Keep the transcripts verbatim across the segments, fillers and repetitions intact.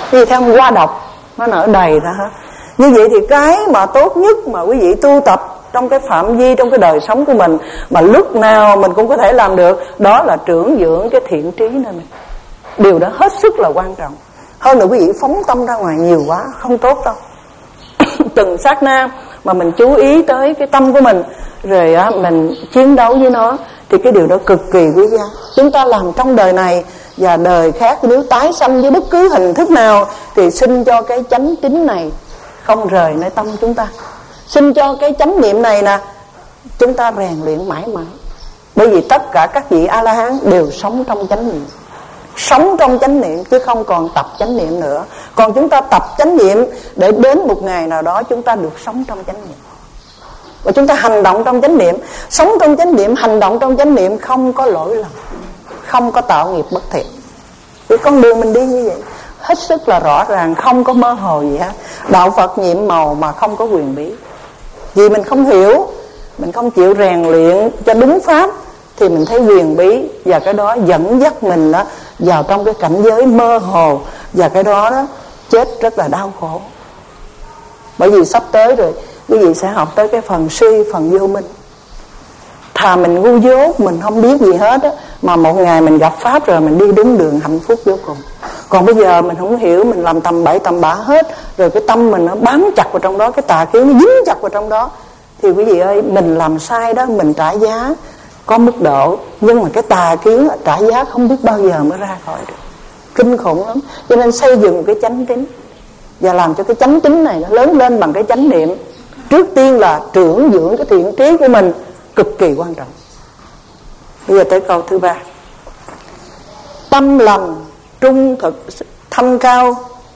Vì theo hoa độc nó nở đầy ra hết. Như vậy thì cái mà tốt nhất mà quý vị tu tập trong cái phạm vi, trong cái đời sống của mình, mà lúc nào mình cũng có thể làm được, đó là trưởng dưỡng cái thiện trí nơi mình. Điều đó hết sức là quan trọng. Hơn nữa quý vị phóng tâm ra ngoài nhiều quá không tốt đâu. Từng sát na mà mình chú ý tới cái tâm của mình, rồi á, mình chiến đấu với nó, thì cái điều đó cực kỳ quý giá. Chúng ta làm trong đời này và đời khác, nếu tái sanh với bất cứ hình thức nào, thì xin cho cái chánh tín này không rời nơi tâm chúng ta. Xin cho cái chánh niệm này nè, chúng ta rèn luyện mãi mãi. Bởi vì tất cả các vị A-la-hán đều sống trong chánh niệm, sống trong chánh niệm chứ không còn tập chánh niệm nữa. Còn chúng ta tập chánh niệm để đến một ngày nào đó chúng ta được sống trong chánh niệm, và chúng ta hành động trong chánh niệm. Sống trong chánh niệm, hành động trong chánh niệm, không có lỗi lầm, không có tạo nghiệp bất thiện. Thì con đường mình đi như vậy hết sức là rõ ràng, không có mơ hồ gì hết. Đạo Phật nhiệm màu mà không có quyền bí. Vì mình không hiểu, mình không chịu rèn luyện cho đúng pháp, thì mình thấy quyền bí, và cái đó dẫn dắt mình đó vào trong cái cảnh giới mơ hồ, và cái đó đó chết rất là đau khổ. Bởi vì sắp tới rồi quý vị sẽ học tới cái phần suy, phần vô minh. Thà mình ngu dốt, mình không biết gì hết á, mà một ngày mình gặp pháp rồi mình đi đúng đường hạnh phúc vô cùng. Còn bây giờ mình không hiểu, mình làm tầm bậy tầm bạ hết, rồi cái tâm mình nó bám chặt vào trong đó, cái tà kiến nó dính chặt vào trong đó, thì quý vị ơi, mình làm sai đó, mình trả giá có mức độ, nhưng mà cái tà kiến trả giá không biết bao giờ mới ra khỏi được, kinh khủng lắm. Cho nên xây dựng cái chánh tín, và làm cho cái chánh tín này nó lớn lên bằng cái chánh niệm. Trước tiên là trưởng dưỡng cái thiện trí của mình, cực kỳ quan trọng. Bây giờ tới câu thứ ba. Tâm lành, trung thực, thanh cao.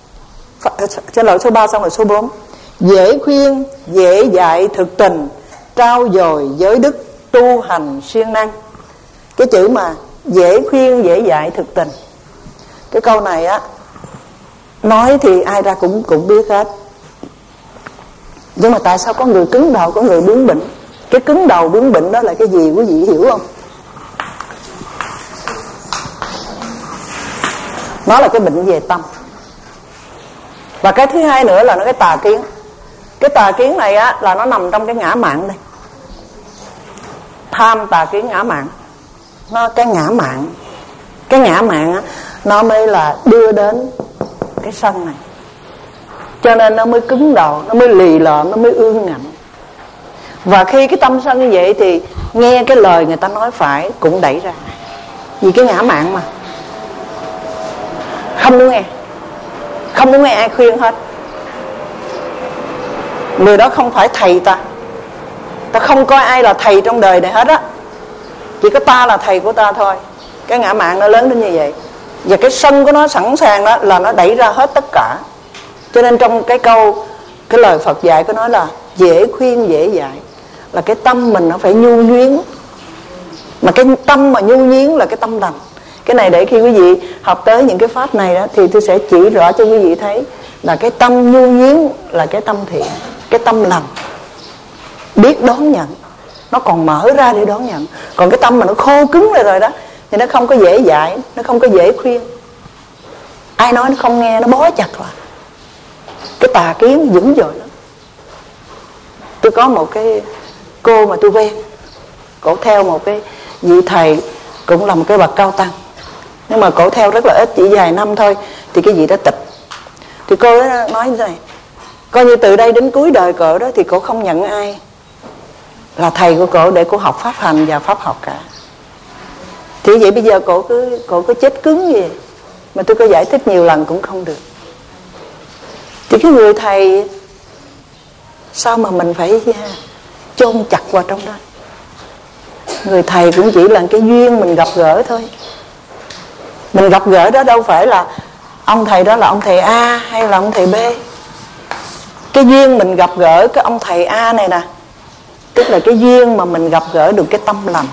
Trên lỗi số ba xong rồi số bốn. Dễ khuyên, dễ dạy thực tình, trao dồi giới đức, tu hành siêng năng. Cái chữ mà dễ khuyên, dễ dạy thực tình, cái câu này á, nói thì ai ra cũng cũng biết hết. Nhưng mà tại sao có người cứng đầu, có người bướng bỉnh? Cái cứng đầu bướng bỉnh đó là cái gì quý vị hiểu không? Nó là cái bệnh về tâm. Và cái thứ hai nữa là nó cái tà kiến. Cái tà kiến này á là nó nằm trong cái ngã mạn đây. Tham, tà kiến, ngã mạn. Nó cái ngã mạn. Cái ngã mạn á, nó mới là đưa đến cái sân này. Cho nên nó mới cứng đầu, nó mới lì lợm, nó mới ương ngạnh. Và khi cái tâm sân như vậy thì nghe cái lời người ta nói phải cũng đẩy ra. Vì cái ngã mạn mà, không muốn nghe, không muốn nghe ai khuyên hết. Người đó không phải thầy ta, ta không coi ai là thầy trong đời này hết á, chỉ có ta là thầy của ta thôi. Cái ngã mạn nó lớn đến như vậy. Và cái sân của nó sẵn sàng đó là nó đẩy ra hết tất cả. Cho nên trong cái câu, cái lời Phật dạy có nói là dễ khuyên dễ dạy, là cái tâm mình nó phải nhu nhuyến. Mà cái tâm mà nhu nhuyến là cái tâm lành. Cái này để khi quý vị học tới những cái pháp này đó, thì tôi sẽ chỉ rõ cho quý vị thấy là cái tâm nhu nhuyến là cái tâm thiện, cái tâm lành, biết đón nhận, nó còn mở ra để đón nhận. Còn cái tâm mà nó khô cứng rồi rồi đó, thì nó không có dễ dạy, nó không có dễ khuyên. Ai nói nó không nghe, nó bó chặt lại. Cái tà kiến dữ dội lắm. Tôi có một cái cô mà tôi quen, cổ theo một cái vị thầy cũng là một cái bậc cao tăng, nhưng mà cổ theo rất là ít, chỉ vài năm thôi thì cái vị đó tịch. Thì cô đó nói như thế này, coi như từ đây đến cuối đời cổ đó thì cổ không nhận ai là thầy của cổ để cổ học pháp hành và pháp học cả. Thì vậy bây giờ cổ cứ cổ cứ chết cứng gì, mà tôi có giải thích nhiều lần cũng không được. Thì cái người thầy sao mà mình phải chôn chặt vào trong đó? Người thầy cũng chỉ là cái duyên mình gặp gỡ thôi. Mình gặp gỡ đó đâu phải là ông thầy đó là ông thầy A hay là ông thầy B. Cái duyên mình gặp gỡ cái ông thầy A này nè, tức là cái duyên mà mình gặp gỡ được cái tâm lành,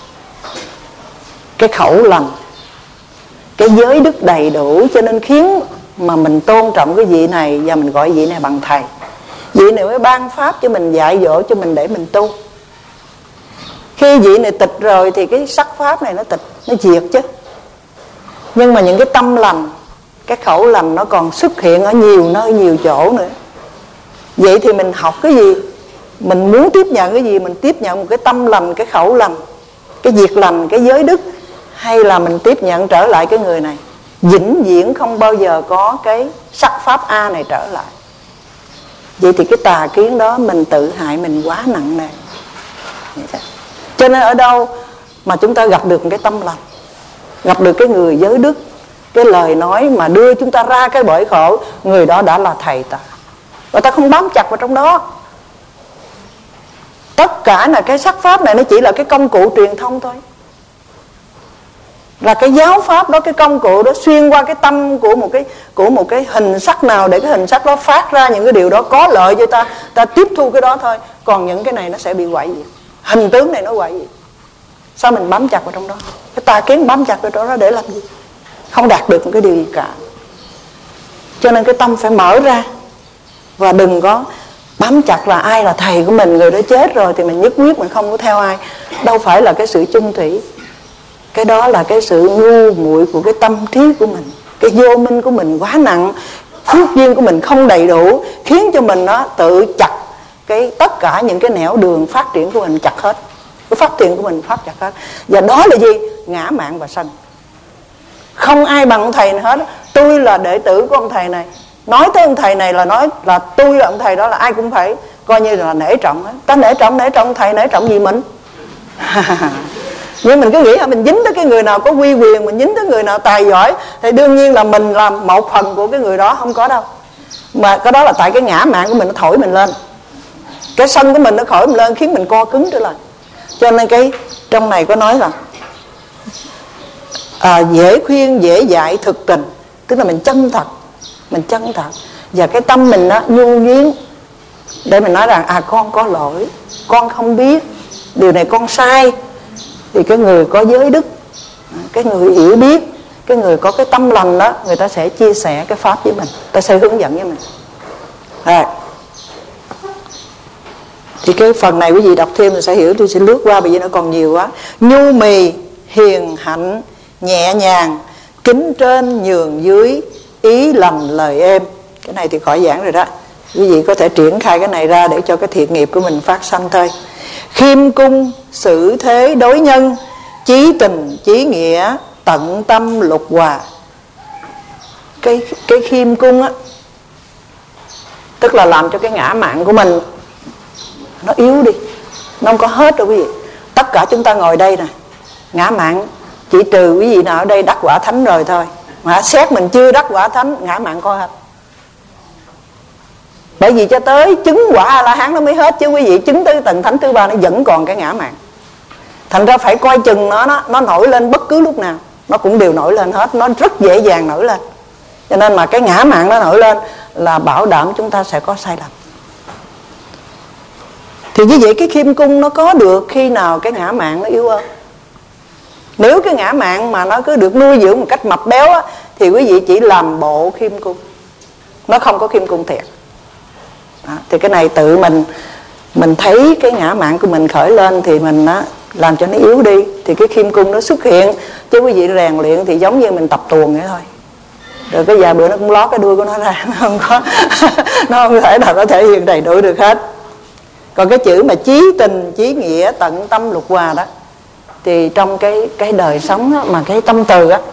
cái khẩu lành, cái giới đức đầy đủ, cho nên khiến mà mình tôn trọng cái vị này và mình gọi vị này bằng thầy. Vị này mới ban pháp cho mình, dạy dỗ cho mình để mình tu. Khi vị này tịch rồi thì cái sắc pháp này nó tịch, nó diệt chứ. Nhưng mà những cái tâm lành, cái khẩu lầm nó còn xuất hiện ở nhiều nơi, nhiều chỗ nữa. Vậy thì mình học cái gì, mình muốn tiếp nhận cái gì, mình tiếp nhận một cái tâm lành, cái khẩu lành, cái việc lành, cái giới đức, hay là mình tiếp nhận trở lại cái người này vĩnh viễn không bao giờ có cái sắc pháp A này trở lại. Vậy thì cái tà kiến đó mình tự hại mình quá nặng nề. Cho nên ở đâu mà chúng ta gặp được một cái tâm lành, gặp được cái người giới đức, cái lời nói mà đưa chúng ta ra cái bể khổ, người đó đã là thầy ta, và ta không bám chặt vào trong đó. Tất cả là cái sắc pháp này nó chỉ là cái công cụ truyền thông thôi, là cái giáo pháp đó, cái công cụ đó xuyên qua cái tâm của một cái của một cái hình sắc nào để cái hình sắc đó phát ra những cái điều đó có lợi cho ta, ta tiếp thu cái đó thôi. Còn những cái này nó sẽ bị hoại diệt, hình tướng này nó hoại diệt. Sao mình bám chặt vào trong đó? Cái tà kiến bám chặt vào đó để làm gì? Không đạt được một cái điều gì cả. Cho nên cái tâm phải mở ra, và đừng có bám chặt là ai là thầy của mình, người đó chết rồi thì mình nhất quyết mình không có theo ai. Đâu phải là cái sự chung thủy. Cái đó là cái sự ngu muội của cái tâm trí của mình, cái vô minh của mình quá nặng, phước duyên của mình không đầy đủ, khiến cho mình nó tự chặt cái tất cả những cái nẻo đường phát triển của mình, chặt hết cái phát triển của mình, phát chặt hết. Và đó là gì? Ngã mạn và sân. Không ai bằng ông thầy này hết. Tôi là đệ tử của ông thầy này, nói tới ông thầy này là nói là tôi là ông thầy đó, là ai cũng phải coi như là nể trọng hết. Ta nể trọng nể trọng thầy, nể trọng gì mình? Nhưng mình cứ nghĩ là mình dính tới cái người nào có uy quyền, mình dính tới người nào tài giỏi, thì đương nhiên là mình làm một phần của cái người đó. Không có đâu. Mà cái đó là tại cái ngã mạn của mình nó thổi mình lên, cái sân của mình nó thổi mình lên, khiến mình co cứng trở lại. Cho nên cái trong này có nói là à, dễ khuyên dễ dạy thực tình, tức là mình chân thật, mình chân thật, và cái tâm mình nó nhu nhuyến để mình nói rằng à con có lỗi, con không biết điều này, con sai. Thì cái người có giới đức, cái người hiểu biết, cái người có cái tâm lành đó, người ta sẽ chia sẻ cái pháp với mình, ta sẽ hướng dẫn với mình. À, thì cái phần này quý vị đọc thêm mình sẽ hiểu, tôi sẽ lướt qua bởi vì nó còn nhiều quá. Nhu mì, hiền hạnh, nhẹ nhàng, kính trên nhường dưới, ý lành lời êm. Cái này thì khỏi giảng rồi đó, quý vị có thể triển khai cái này ra để cho cái thiện nghiệp của mình phát sanh thôi. Khiêm cung, xử thế đối nhân, chí tình chí nghĩa, tận tâm lục hòa. Cái, cái khiêm cung á, tức là làm cho cái ngã mạn của mình nó yếu đi, nó không có hết đâu quý vị. Tất cả chúng ta ngồi đây nè, ngã mạn chỉ trừ quý vị nào ở đây đắc quả thánh rồi thôi, mà xét mình chưa đắc quả thánh, ngã mạn coi hết. Bởi vì cho tới chứng quả A-la-hán nó mới hết, chứ quý vị chứng tới tầng thánh thứ ba nó vẫn còn cái ngã mạn. Thành ra phải coi chừng nó, nó nó nổi lên bất cứ lúc nào, nó cũng đều nổi lên hết, nó rất dễ dàng nổi lên. Cho nên mà cái ngã mạn nó nổi lên là bảo đảm chúng ta sẽ có sai lầm. Thì như vậy cái khiêm cung nó có được khi nào cái ngã mạn nó yếu hơn. Nếu cái ngã mạn mà nó cứ được nuôi dưỡng một cách mập béo á, thì quý vị chỉ làm bộ khiêm cung, nó không có khiêm cung thiệt. Đó, thì cái này tự mình mình thấy cái ngã mạn của mình khởi lên thì mình á, làm cho nó yếu đi, thì cái khiêm cung nó xuất hiện. Chứ quý vị rèn luyện thì giống như mình tập tuồng vậy thôi, rồi cái vài bữa nó cũng lót cái đuôi của nó ra, nó không có nó không thể nào nó thể hiện đầy đủ được hết. Còn cái chữ mà chí tình chí nghĩa, tận tâm lục hòa đó, thì trong cái cái đời sống đó, mà cái tâm từ á,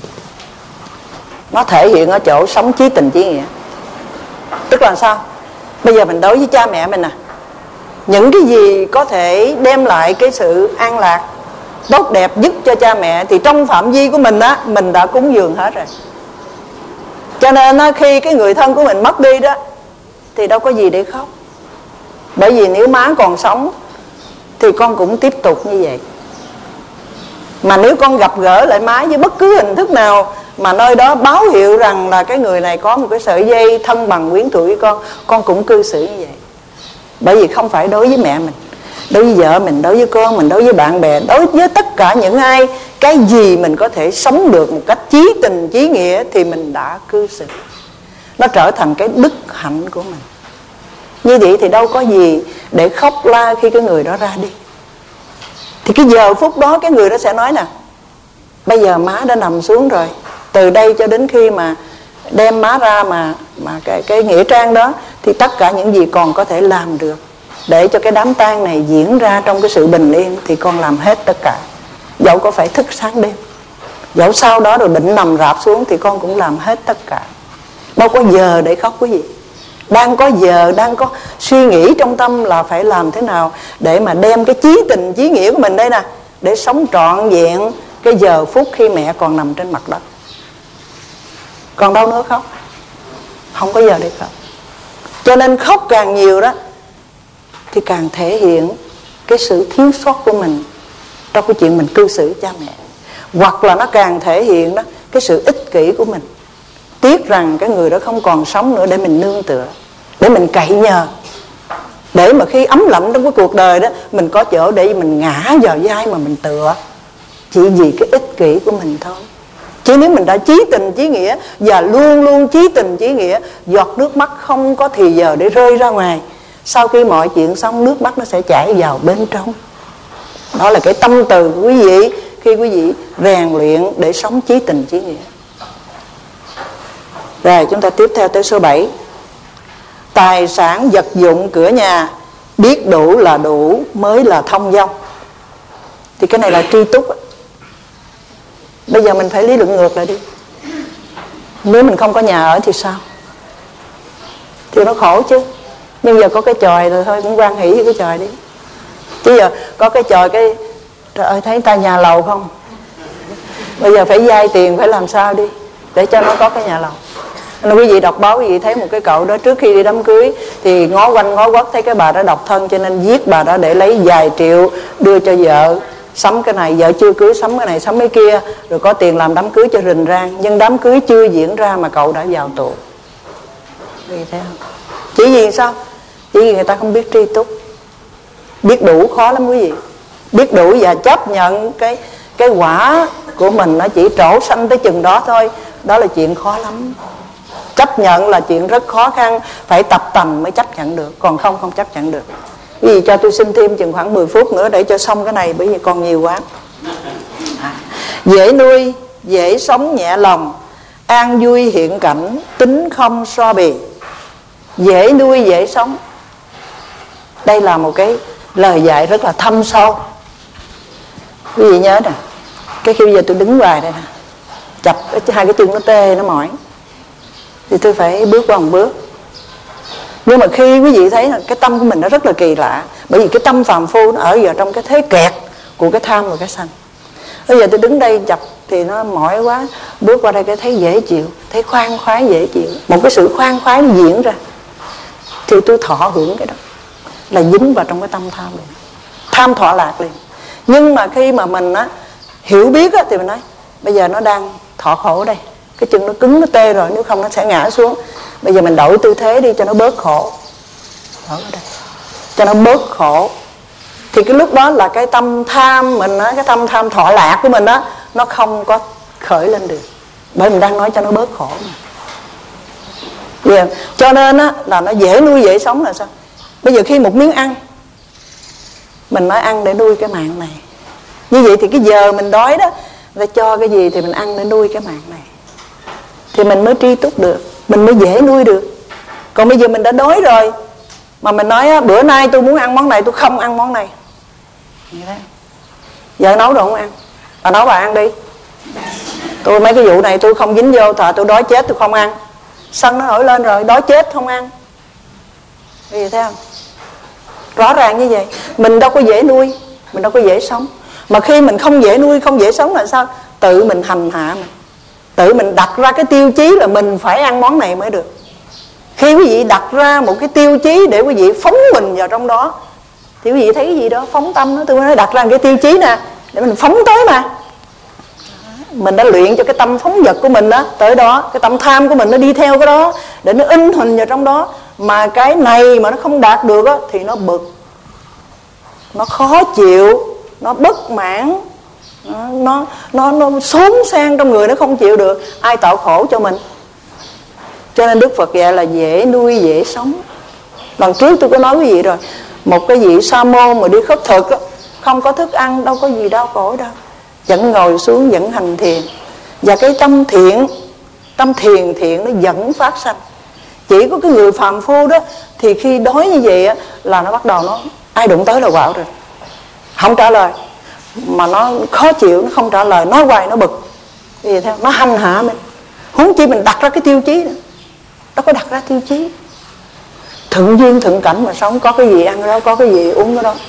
nó thể hiện ở chỗ sống chí tình chí nghĩa. Tức là sao? Bây giờ mình đối với cha mẹ mình nè, những cái gì có thể đem lại cái sự an lạc tốt đẹp nhất cho cha mẹ thì trong phạm vi của mình á, mình đã cúng dường hết rồi. Cho nên á, khi cái người thân của mình mất đi đó thì đâu có gì để khóc. Bởi vì nếu má còn sống thì con cũng tiếp tục như vậy. Mà nếu con gặp gỡ lại má với bất cứ hình thức nào mà nơi đó báo hiệu rằng là cái người này có một cái sợi dây thân bằng quyến thuộc với con, con cũng cư xử như vậy. Bởi vì không phải đối với mẹ mình, đối với vợ mình, đối với con mình, đối với bạn bè, đối với tất cả những ai, cái gì mình có thể sống được một cách chí tình chí nghĩa thì mình đã cư xử. Nó trở thành cái đức hạnh của mình. Như vậy thì đâu có gì để khóc la khi cái người đó ra đi. Thì cái giờ phút đó cái người đó sẽ nói nè, bây giờ má đã nằm xuống rồi, từ đây cho đến khi mà đem má ra mà mà cái cái nghĩa trang đó, thì tất cả những gì còn có thể làm được để cho cái đám tang này diễn ra trong cái sự bình yên thì con làm hết tất cả. Dẫu có phải thức sáng đêm, dẫu sau đó rồi định nằm rạp xuống thì con cũng làm hết tất cả. Đâu có giờ để khóc quý vị. Đang có giờ, đang có suy nghĩ trong tâm là phải làm thế nào để mà đem cái chí tình chí nghĩa của mình đây nè, để sống trọn vẹn cái giờ phút khi mẹ còn nằm trên mặt đất. Còn đâu nữa khóc? Không có giờ để khóc. Cho nên khóc càng nhiều đó thì càng thể hiện cái sự thiếu sót của mình trong cái chuyện mình cư xử cha mẹ. Hoặc là nó càng thể hiện đó cái sự ích kỷ của mình, tiếc rằng cái người đó không còn sống nữa để mình nương tựa, để mình cậy nhờ, để mà khi ấm lạnh trong cái cuộc đời đó mình có chỗ để mình ngã vào vai mà mình tựa, chỉ vì cái ích kỷ của mình thôi. Chứ nếu mình đã chí tình chí nghĩa và luôn luôn chí tình chí nghĩa, giọt nước mắt không có thì giờ để rơi ra ngoài. Sau khi mọi chuyện xong, nước mắt nó sẽ chảy vào bên trong. Đó là cái tâm từ của quý vị khi quý vị rèn luyện để sống chí tình chí nghĩa. Rồi chúng ta tiếp theo tới số bảy. Tài sản vật dụng cửa nhà, biết đủ là đủ mới là thông dong. Thì cái này là tri túc. Bây giờ mình phải lý luận ngược lại đi. Nếu mình không có nhà ở thì sao? Thì nó khổ chứ. Nhưng giờ có cái chòi rồi thôi, cũng hoan hỷ với cái chòi đi. Chứ giờ có cái chòi cái trời ơi, thấy ta nhà lầu không? Bây giờ phải vay tiền, phải làm sao đi để cho nó có cái nhà lầu. Nên quý vị đọc báo, quý vị thấy một cái cậu đó trước khi đi đám cưới thì ngó quanh ngó quất thấy cái bà đó độc thân, cho nên giết bà đó để lấy vài triệu đưa cho vợ sắm cái này, vợ chưa cưới sắm cái này sắm cái kia, rồi có tiền làm đám cưới cho rình rang. Nhưng đám cưới chưa diễn ra mà cậu đã vào tù. Vì thế không? Chỉ vì sao? Chỉ vì người ta không biết tri túc. Biết đủ khó lắm quý vị. Biết đủ và chấp nhận cái cái quả của mình nó chỉ trổ sanh tới chừng đó thôi. Đó là chuyện khó lắm. Chấp nhận là chuyện rất khó khăn, phải tập tành mới chấp nhận được, còn không không chấp nhận được. Quý vị cho tôi xin thêm chừng khoảng mười phút nữa để cho xong cái này, bởi vì còn nhiều quá. Dễ nuôi, dễ sống nhẹ lòng, an vui hiện cảnh, tính không so bì. Dễ nuôi, dễ sống. Đây là một cái lời dạy rất là thâm sâu. Quý vị nhớ nè, cái khi bây giờ tôi đứng hoài đây nè, chập hai cái chân nó tê, nó mỏi, thì tôi phải bước qua một bước. Nhưng mà khi quý vị thấy là cái tâm của mình nó rất là kỳ lạ, bởi vì cái tâm phàm phu nó ở vào trong cái thế kẹt của cái tham và cái sân. Bây giờ tôi đứng đây chập thì nó mỏi quá, bước qua đây cái thấy dễ chịu, thấy khoan khoái dễ chịu, một cái sự khoan khoái nó diễn ra, thì tôi thọ hưởng cái đó, là dính vào trong cái tâm tham liền, tham thọ lạc liền. Nhưng mà khi mà mình á, hiểu biết á, thì mình nói bây giờ nó đang thọ khổ đây, cái chân nó cứng, nó tê rồi, nếu không nó sẽ ngã xuống. Bây giờ mình đổi tư thế đi cho nó bớt khổ, ở đây cho nó bớt khổ. Thì cái lúc đó là cái tâm tham mình á, cái tâm tham thọ lạc của mình á, nó không có khởi lên được, bởi mình đang nói cho nó bớt khổ mà. Yeah. Cho nên á, là nó dễ nuôi dễ sống là sao? Bây giờ khi một miếng ăn, mình nói ăn để nuôi cái mạng này. Như vậy thì cái giờ mình đói đó, người ta cho cái gì thì mình ăn để nuôi cái mạng này, thì mình mới tri túc được, mình mới dễ nuôi được. Còn bây giờ mình đã đói rồi mà mình nói á, bữa nay tôi muốn ăn món này, tôi không ăn món này. Vợ nấu đồ không ăn, bà nấu bà ăn đi. Tôi mấy cái vụ này tôi không dính vô, thà tôi đói chết tôi không ăn. Sân nó nổi lên rồi, đói chết không ăn. Bây giờ thấy không? Rõ ràng như vậy. Mình đâu có dễ nuôi, mình đâu có dễ sống. Mà khi mình không dễ nuôi, không dễ sống là sao? Tự mình hành hạ mình, tự mình đặt ra cái tiêu chí là mình phải ăn món này mới được. Khi quý vị đặt ra một cái tiêu chí để quý vị phóng mình vào trong đó, thì quý vị thấy cái gì đó phóng tâm đó. Tôi nói đặt ra một cái tiêu chí nè, để mình phóng tới mà. Mình đã luyện cho cái tâm phóng dật của mình đó tới đó, cái tâm tham của mình nó đi theo cái đó, để nó in hình vào trong đó. Mà cái này mà nó không đạt được đó, thì nó bực, nó khó chịu, nó bất mãn, nó nó nó xốn sang trong người, nó không chịu được. Ai tạo khổ cho mình? Cho nên Đức Phật dạy là dễ nuôi dễ sống. Lần trước tôi có nói quý vị rồi, một cái vị sa môn mà đi khất thực đó, không có thức ăn, đâu có gì đau khổ đâu, vẫn ngồi xuống, vẫn hành thiền. Và cái tâm thiện Tâm thiền thiện nó dẫn phát sanh. Chỉ có cái người phàm phu đó thì khi đói như vậy á, là nó bắt đầu nó ai đụng tới là quạo rồi, không trả lời, mà nó khó chịu, nó không trả lời, nói hoài nó bực. Vì theo nó hành hạ mình. Huống chi mình đặt ra cái tiêu chí đó, nó có đặt ra tiêu chí thuận duyên thuận cảnh mà sống, có cái gì ăn cái đó, có cái gì uống cái đó.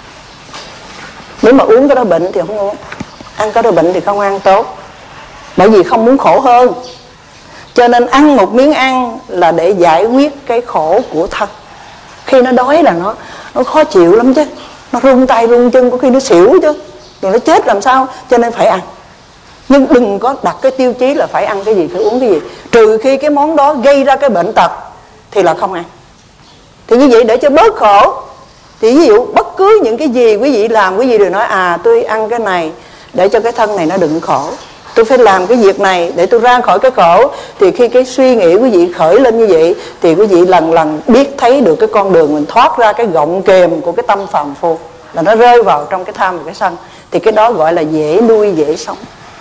Nếu mà uống cái đó bệnh thì không uống, ăn cái đó bệnh thì không ăn tốt, bởi vì không muốn khổ hơn. Cho nên ăn một miếng ăn là để giải quyết cái khổ của thân. Khi nó đói là nó nó khó chịu lắm chứ, nó run tay run chân, có khi nó xỉu chứ, rồi nó chết làm sao. Cho nên phải ăn. Nhưng đừng có đặt cái tiêu chí là phải ăn cái gì, phải uống cái gì. Trừ khi cái món đó gây ra cái bệnh tật thì là không ăn. Thì như vậy để cho bớt khổ, thì ví dụ bất cứ những cái gì quý vị làm, quý vị đều nói à tôi ăn cái này để cho cái thân này nó đừng khổ, tôi phải làm cái việc này để tôi ra khỏi cái khổ. Thì khi cái suy nghĩ quý vị khởi lên như vậy thì quý vị lần lần biết thấy được cái con đường mình thoát ra cái gọng kềm của cái tâm phàm phu, là nó rơi vào trong cái tham và cái sân. Thì cái đó gọi là dễ nuôi dễ sống.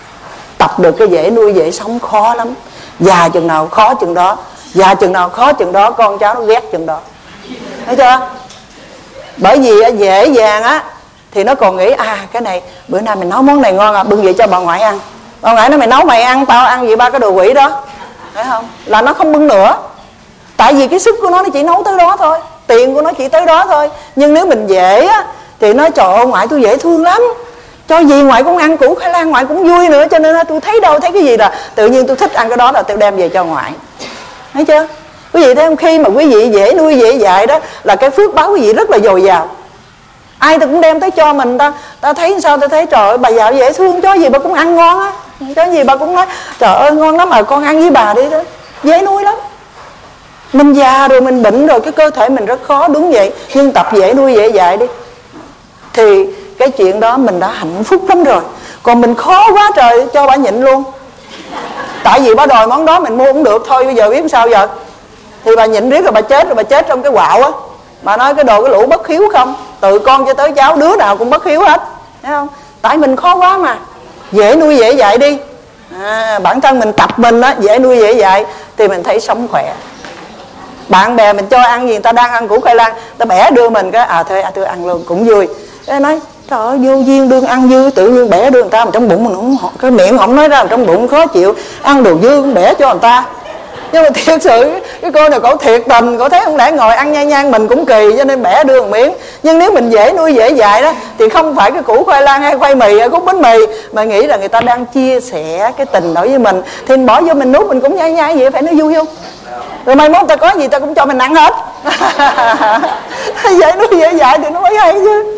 Tập được cái dễ nuôi dễ sống khó lắm. Già chừng nào khó chừng đó, già chừng nào khó chừng đó, con cháu nó ghét chừng đó. Thấy chưa? Bởi vì dễ dàng á thì nó còn nghĩ à cái này bữa nay mình nấu món này ngon à, bưng vậy cho bà ngoại ăn. Bà ngoại nói mày nấu mày ăn, tao ăn gì ba cái đồ quỷ đó. Thấy không? Là nó không bưng nữa. Tại vì cái sức của nó nó chỉ nấu tới đó thôi, tiền của nó chỉ tới đó thôi. Nhưng nếu mình dễ á thì nói trời ơi ngoại tôi dễ thương lắm, cho gì ngoại cũng ăn củ khoai lang ngoại cũng vui nữa. Cho nên là tôi thấy đâu thấy cái gì là tự nhiên tôi thích ăn cái đó là tôi đem về cho ngoại. Thấy chưa? Quý vị thấy không? Khi mà quý vị dễ nuôi dễ dạy đó là cái phước báo quý vị rất là dồi dào. Ai ta cũng đem tới cho mình. Ta ta thấy sao ta thấy trời ơi bà già dễ thương, cho gì bà cũng ăn ngon á, cho gì bà cũng nói trời ơi ngon lắm mà con ăn với bà đi đó. Dễ nuôi lắm. Mình già rồi mình bệnh rồi cái cơ thể mình rất khó, đúng vậy. Nhưng tập dễ nuôi dễ dạy đi thì cái chuyện đó mình đã hạnh phúc lắm rồi. Còn mình khó quá trời cho bà nhịn luôn. Tại vì bà đòi món đó mình mua cũng được thôi, bây giờ biết sao giờ. Thì bà nhịn riết rồi bà chết, rồi bà chết trong cái quạo á. Bà nói cái đồ cái lũ bất hiếu không, từ con cho tới cháu đứa nào cũng bất hiếu hết. Thấy không? Tại mình khó quá mà. Dễ nuôi dễ dạy đi. À, bản thân mình tập mình á, dễ nuôi dễ dạy thì mình thấy sống khỏe. Bạn bè mình cho ăn gì, người ta đang ăn củ khoai lang, ta bẻ đưa mình cái à thôi à, tôi ăn luôn cũng vui. Cái nói trời ơi vô duyên đương ăn dư, tự nhiên bẻ đưa người ta mà trong bụng mình không, cái miệng không nói ra mà trong bụng khó chịu, ăn đồ dư cũng bẻ cho người ta. Nhưng mà thiệt sự cái cô này cổ thiệt tình, cổ thấy không lẽ ngồi ăn nhan nhan mình cũng kỳ, cho nên bẻ đưa một miếng. Nhưng nếu mình dễ nuôi dễ dạy đó thì không phải cái củ khoai lang hay khoai mì hay khúc bánh mì, mà nghĩ là người ta đang chia sẻ cái tình đối với mình, thì mình bỏ vô mình nuốt mình cũng nhai nhai vậy, phải nói vui không? Rồi mai mốt ta có gì ta cũng cho mình ăn hết. Dễ nuôi dễ dạy thì nó mới hay chứ.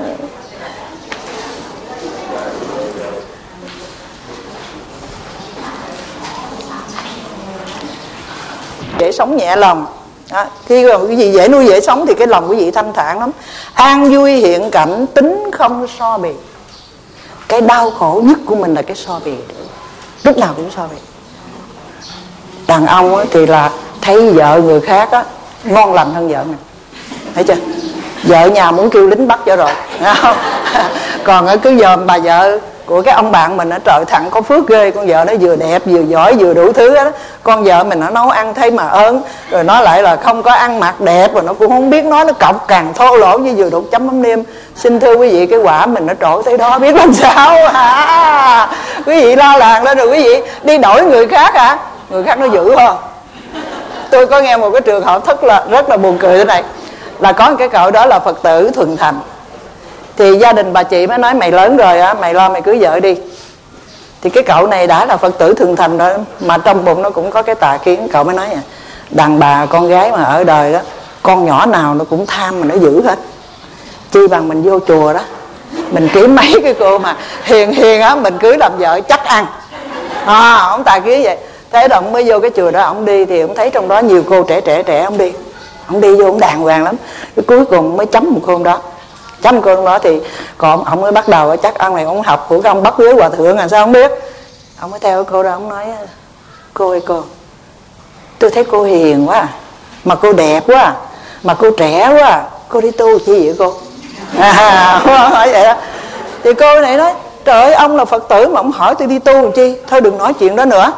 Dễ sống nhẹ lòng đó. Khi mà cái gì dễ nuôi dễ sống thì cái lòng quý vị thanh thản lắm. An vui hiện cảnh, tính không so bì. Cái đau khổ nhất của mình là cái so bì, lúc nào cũng so bì. Đàn ông thì là thấy vợ người khác á ngon lành hơn vợ mình, thấy chưa? Vợ nhà muốn kêu lính bắt cho rồi, không? Còn cứ dòm bà vợ của cái ông bạn mình, nó trời thằng có phước ghê, con vợ nó vừa đẹp vừa giỏi vừa đủ thứ đó. Con vợ mình nó nấu ăn thấy mà ớn, rồi nó lại là không có ăn mặc đẹp, rồi nó cũng không biết nói, nó cọc càng thô lỗ như vừa đục chấm mắm nêm. Xin thưa quý vị, cái quả mình nó trổ tới đó biết làm sao hả? Quý vị lo làng lên rồi quý vị đi đổi người khác hả? À? Người khác nó dữ hơn. Tôi có nghe một cái trường hợp rất là rất là buồn cười thế này, là có một cái cậu đó là Phật tử thuần thành. Thì gia đình bà chị mới nói mày lớn rồi á, mày lo mày cưới vợ đi. Thì cái cậu này đã là Phật tử thuần thành rồi, mà trong bụng nó cũng có cái tà kiến. Cậu mới nói à, đàn bà con gái mà ở đời đó, con nhỏ nào nó cũng tham mà nó giữ hết. Chi bằng mình vô chùa đó, mình kiếm mấy cái cô mà hiền hiền á, mình cưới làm vợ chắc ăn. À, ông tà kiến vậy. Thế rồi ông mới vô cái chùa đó, ông đi thì ông thấy trong đó nhiều cô trẻ trẻ trẻ, ông đi ông đi vô ông đàng hoàng lắm. Cái cuối cùng mới chấm một cô đó, chấm cô đó thì còn ông mới bắt đầu chắc ông này ông học của cái ông Bắc Giới Hòa Thượng là sao không biết. Ông mới theo cô đó, ông nói cô ơi cô, tôi thấy cô hiền quá, mà cô đẹp quá, mà cô trẻ quá, cô đi tu chi vậy cô? À, hỏi vậy đó. Thì cô này nói trời ơi ông là Phật tử mà ông hỏi tôi đi tu làm chi, thôi đừng nói chuyện đó nữa.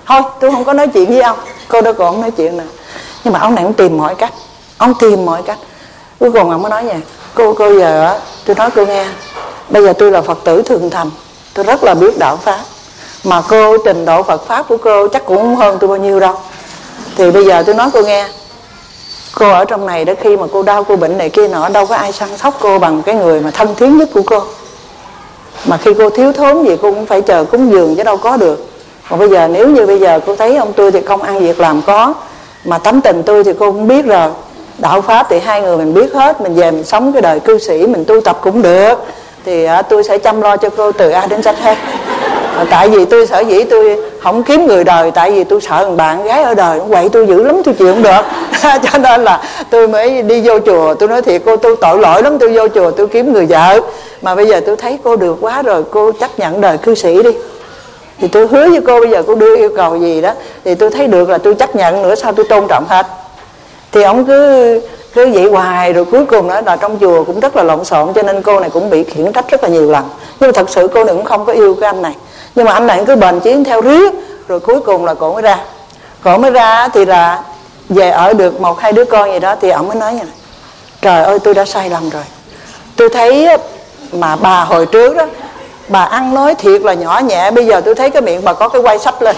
thôi tôi không có nói chuyện với ông. Cô đâu còn nói chuyện nào. Nhưng mà ông này ông tìm mọi cách, ông tìm mọi cách. Cuối cùng ông mới nói nha, cô cô giờ tôi nói cô nghe, bây giờ tôi là Phật tử thường thành, tôi rất là biết đạo pháp, mà cô trình độ Phật pháp của cô chắc cũng không hơn tôi bao nhiêu đâu. Thì bây giờ tôi nói cô nghe, cô ở trong này đó, khi mà cô đau cô bệnh này kia nọ, đâu có ai săn sóc cô bằng cái người mà thân thiết nhất của cô. Mà khi cô thiếu thốn gì cô cũng phải chờ cúng dường chứ đâu có được. Còn bây giờ nếu như bây giờ cô thấy ông tôi thì công ăn việc làm có, mà tánh tình tôi thì cô cũng biết rồi. Đạo pháp thì hai người mình biết hết, mình về mình sống cái đời cư sĩ, mình tu tập cũng được. Thì à, tôi sẽ chăm lo cho cô từ A đến Z hết. À, tại vì tôi sở dĩ tôi không kiếm người đời, tại vì tôi sợ thằng bạn gái ở đời nó quậy tôi dữ lắm, tôi chịu không được. Cho nên là tôi mới đi vô chùa. Tôi nói thiệt cô, tôi tội lỗi lắm, tôi vô chùa tôi kiếm người vợ. Mà bây giờ tôi thấy cô được quá rồi, cô chấp nhận đời cư sĩ đi. Thì tôi hứa với cô bây giờ cô đưa yêu cầu gì đó thì tôi thấy được là tôi chấp nhận, nữa sao tôi tôn trọng hết. Thì ông cứ cứ vậy hoài, rồi cuối cùng đó là trong chùa cũng rất là lộn xộn, cho nên cô này cũng bị khiển trách rất là nhiều lần. Nhưng mà thật sự cô này cũng không có yêu cái anh này, nhưng mà anh này cứ bền chí theo riết, rồi cuối cùng là cô mới ra. Cô mới ra thì là về ở được một hai đứa con gì đó, thì ông mới nói như này: trời ơi tôi đã sai lầm rồi. Tôi thấy mà bà hồi trước đó, bà ăn nói thiệt là nhỏ nhẹ, bây giờ tôi thấy cái miệng bà có cái quay sắp lên.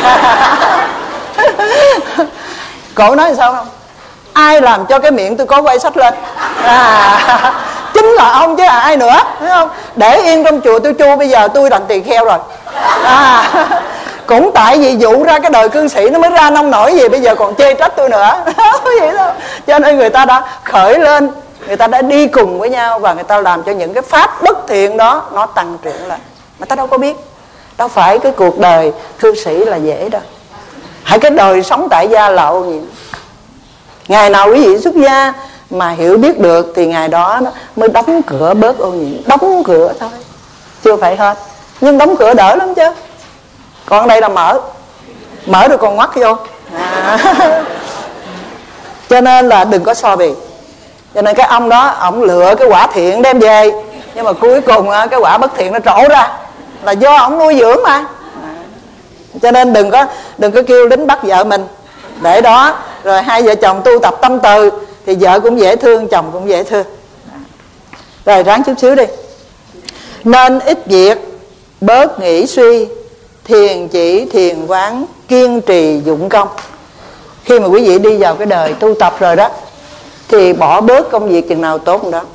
Cổ nói sao không? Ai làm cho cái miệng tôi có quay sách lên? À, chính là ông chứ là ai nữa, thấy không? Để yên trong chùa tôi chu, bây giờ tôi đành tỳ kheo rồi. À, cũng tại vì dụ ra cái đời cư sĩ nó mới ra nông nổi gì, bây giờ còn chê trách tôi nữa. Vậy đó. Cho nên người ta đã khởi lên, người ta đã đi cùng với nhau, và người ta làm cho những cái pháp bất thiện đó nó tăng trưởng lên. Mà ta đâu có biết. Đâu phải cái cuộc đời cư sĩ là dễ đâu. Hãy cái đời sống tại gia lậu gì. Ngày nào quý vị xuất gia mà hiểu biết được thì ngày đó nó mới đóng cửa bớt ô nhiễm. Đóng cửa thôi, chưa phải hết. Nhưng đóng cửa đỡ lắm chứ. Còn đây là mở, mở rồi còn ngoắt vô. À. Cho nên là đừng có so bì. Cho nên cái ông đó, ông lựa cái quả thiện đem về, nhưng mà cuối cùng cái quả bất thiện nó trổ ra, là do ông nuôi dưỡng mà. Cho nên đừng có đừng có kêu lính bắt vợ mình. Để đó, rồi hai vợ chồng tu tập tâm từ thì vợ cũng dễ thương, chồng cũng dễ thương. Rồi ráng chút xíu đi. Nên ít việc, bớt nghĩ suy, thiền chỉ thiền quán, kiên trì dụng công. Khi mà quý vị đi vào cái đời tu tập rồi đó, thì bỏ bớt công việc chừng nào tốt đó.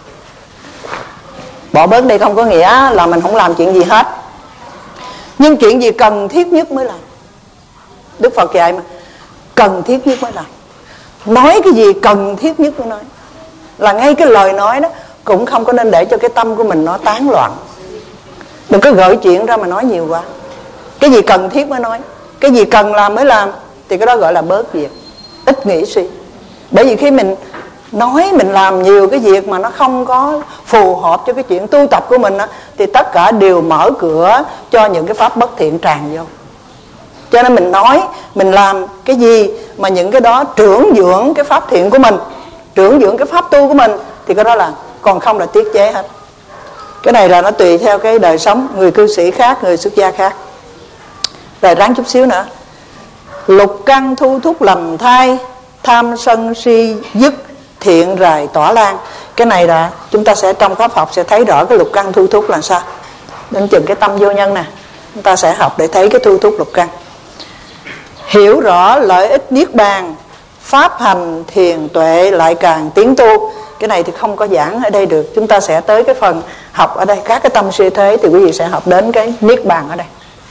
Bỏ bớt đây không có nghĩa là mình không làm chuyện gì hết, nhưng chuyện gì cần thiết nhất mới làm. Đức Phật dạy mà, cần thiết nhất mới làm. Nói cái gì cần thiết nhất mới nói. Là ngay cái lời nói đó cũng không có nên để cho cái tâm của mình nó tán loạn. Đừng có gợi chuyện ra mà nói nhiều quá. Cái gì cần thiết mới nói, cái gì cần làm mới làm, thì cái đó gọi là bớt việc, ít nghĩ suy. Bởi vì khi mình nói, mình làm nhiều cái việc mà nó không có phù hợp cho cái chuyện tu tập của mình á, thì tất cả đều mở cửa cho những cái pháp bất thiện tràn vô. Cho nên mình nói, mình làm cái gì mà những cái đó trưởng dưỡng cái pháp thiện của mình, trưởng dưỡng cái pháp tu của mình, thì cái đó là, còn không là tiết chế hết. Cái này là nó tùy theo cái đời sống, người cư sĩ khác, người xuất gia khác. Rồi ráng chút xíu nữa. Lục căn thu thúc lầm thai, tham sân si dứt, thiện rài tỏa lan. Cái này là chúng ta sẽ trong pháp học sẽ thấy rõ cái lục căn thu thúc là sao. Đến chừng cái tâm vô nhân nè, chúng ta sẽ học để thấy cái thu thúc lục căn. Hiểu rõ lợi ích niết bàn, pháp hành thiền tuệ lại càng tiến tu. Cái này thì không có giảng ở đây được. Chúng ta sẽ tới cái phần học ở đây, các cái tâm siêu thế, thì quý vị sẽ học đến cái niết bàn ở đây.